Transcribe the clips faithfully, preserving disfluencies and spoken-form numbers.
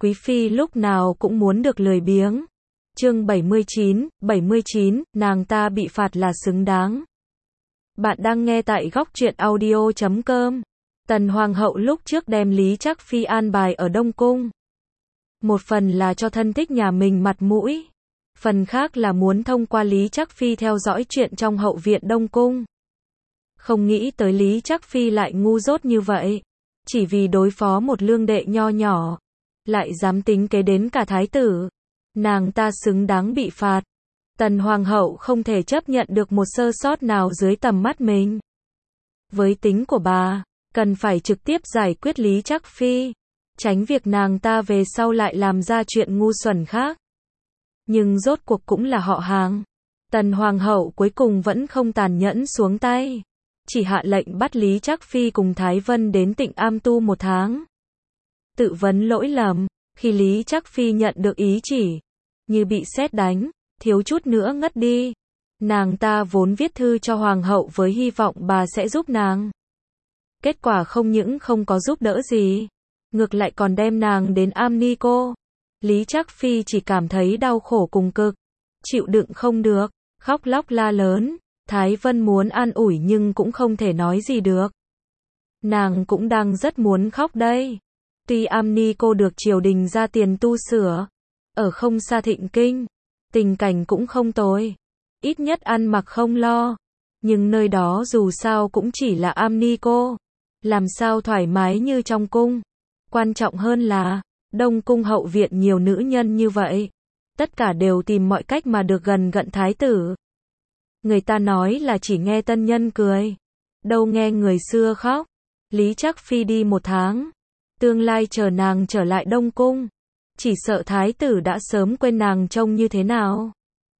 Quý phi lúc nào cũng muốn được lười biếng. Chương bảy mươi chín, bảy mươi chín, nàng ta bị phạt là xứng đáng. Bạn đang nghe tại góc truyện audio chấm com. Tần Hoàng hậu lúc trước đem Lý Trác Phi an bài ở Đông Cung. Một phần là cho thân thích nhà mình mặt mũi. Phần khác là muốn thông qua Lý Trác Phi theo dõi chuyện trong hậu viện Đông Cung. Không nghĩ tới Lý Trác Phi lại ngu dốt như vậy. Chỉ vì đối phó một lương đệ nho nhỏ. Lại dám tính kế đến cả thái tử. Nàng ta xứng đáng bị phạt. Tần Hoàng hậu không thể chấp nhận được một sơ sót nào dưới tầm mắt mình. Với tính của bà, cần phải trực tiếp giải quyết Lý Trác Phi, tránh việc nàng ta về sau lại làm ra chuyện ngu xuẩn khác. Nhưng rốt cuộc cũng là họ hàng. Tần Hoàng hậu cuối cùng vẫn không tàn nhẫn xuống tay. Chỉ hạ lệnh bắt Lý Trác Phi cùng Thái Vân đến Tịnh Am tu một tháng. Tự vấn lỗi lầm, khi Lý Trác Phi nhận được ý chỉ, như bị sét đánh, thiếu chút nữa ngất đi. Nàng ta vốn viết thư cho Hoàng hậu với hy vọng bà sẽ giúp nàng. Kết quả không những không có giúp đỡ gì, ngược lại còn đem nàng đến Am Ni Cô. Lý Trác Phi chỉ cảm thấy đau khổ cùng cực, chịu đựng không được, khóc lóc la lớn. Thái Vân muốn an ủi nhưng cũng không thể nói gì được. Nàng cũng đang rất muốn khóc đây. Tuy Am Ni Cô được triều đình ra tiền tu sửa, ở không xa Thịnh Kinh, tình cảnh cũng không tồi, ít nhất ăn mặc không lo. Nhưng nơi đó dù sao cũng chỉ là Am Ni Cô, làm sao thoải mái như trong cung. Quan trọng hơn là, Đông Cung hậu viện nhiều nữ nhân như vậy, tất cả đều tìm mọi cách mà được gần gận thái tử. Người ta nói là chỉ nghe tân nhân cười, đâu nghe người xưa khóc. Lý Trác Phi đi một tháng, tương lai chờ nàng trở lại Đông Cung, chỉ sợ thái tử đã sớm quên nàng trông như thế nào.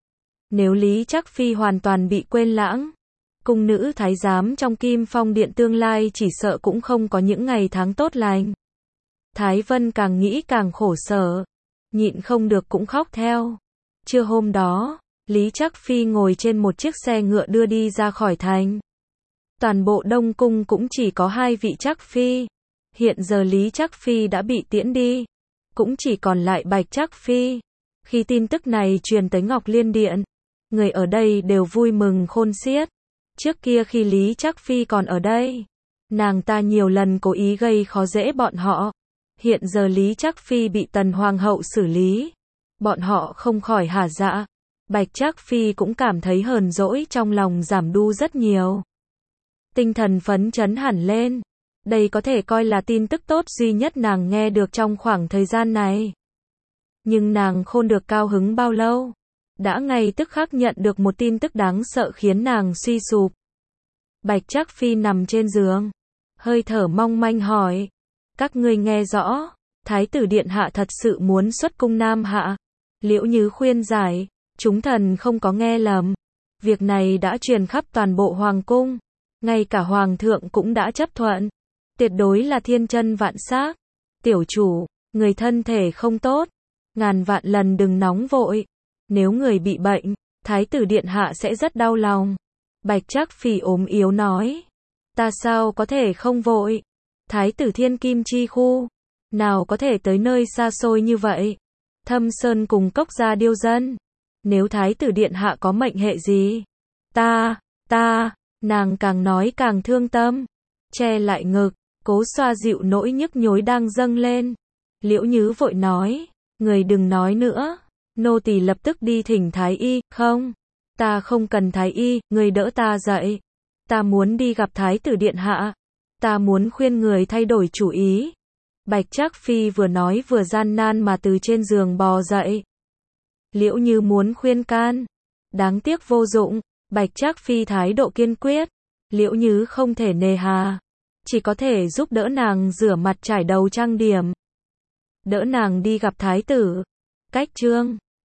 Nếu Lý Trác Phi hoàn toàn bị quên lãng, cung nữ thái giám trong Kim Phong Điện tương lai chỉ sợ cũng không có những ngày tháng tốt lành. Thái Vân càng nghĩ càng khổ sở, nhịn không được cũng khóc theo. Trưa hôm đó, Lý Trác Phi ngồi trên một chiếc xe ngựa đưa đi ra khỏi thành. Toàn bộ Đông Cung cũng chỉ có hai vị Trác Phi. Hiện giờ Lý Trác Phi đã bị tiễn đi, cũng chỉ còn lại Bạch Trác Phi. Khi tin tức này truyền tới Ngọc Liên Điện, người ở đây đều vui mừng khôn xiết. Trước kia khi Lý Trác Phi còn ở đây, nàng ta nhiều lần cố ý gây khó dễ bọn họ. Hiện giờ Lý Trác Phi bị Tần Hoàng hậu xử lý, bọn họ không khỏi hả dạ. Bạch Trác Phi cũng cảm thấy hờn dỗi trong lòng giảm đu rất nhiều. Tinh thần phấn chấn hẳn lên. Đây có thể coi là tin tức tốt duy nhất nàng nghe được trong khoảng thời gian này. Nhưng nàng khôn được cao hứng bao lâu, đã ngay tức khắc nhận được một tin tức đáng sợ khiến nàng suy sụp. Bạch Trác Phi nằm trên giường, hơi thở mong manh hỏi: các ngươi nghe rõ, Thái tử điện hạ thật sự muốn xuất cung Nam Hạ? Liễu Nhứ khuyên giải: chúng thần không có nghe lầm. Việc này đã truyền khắp toàn bộ hoàng cung, ngay cả hoàng thượng cũng đã chấp thuận. Tuyệt đối là thiên chân vạn xác. Tiểu chủ, người thân thể không tốt, ngàn vạn lần đừng nóng vội. Nếu người bị bệnh, Thái tử điện hạ sẽ rất đau lòng. Bạch Trác Phi ốm yếu nói: ta sao có thể không vội? Thái tử thiên kim chi khu, nào có thể tới nơi xa xôi như vậy? Thâm Sơn cùng Cốc Gia Điêu Dân. Nếu Thái tử điện hạ có mệnh hệ gì? Ta, ta, nàng càng nói càng thương tâm, che lại ngực, cố xoa dịu nỗi nhức nhối đang dâng lên. Liễu Nhứ vội nói: người đừng nói nữa, nô tỳ lập tức đi thỉnh thái y. Không, ta không cần thái y, người đỡ ta dậy. Ta muốn đi gặp Thái tử điện hạ. Ta muốn khuyên người thay đổi chủ ý. Bạch Trác Phi vừa nói vừa gian nan mà từ trên giường bò dậy. Liễu Như muốn khuyên can, đáng tiếc vô dụng. Bạch Trác Phi thái độ kiên quyết, Liễu Như không thể nề hà, chỉ có thể giúp đỡ nàng rửa mặt trải đầu trang điểm, đỡ nàng đi gặp thái tử. Cách chương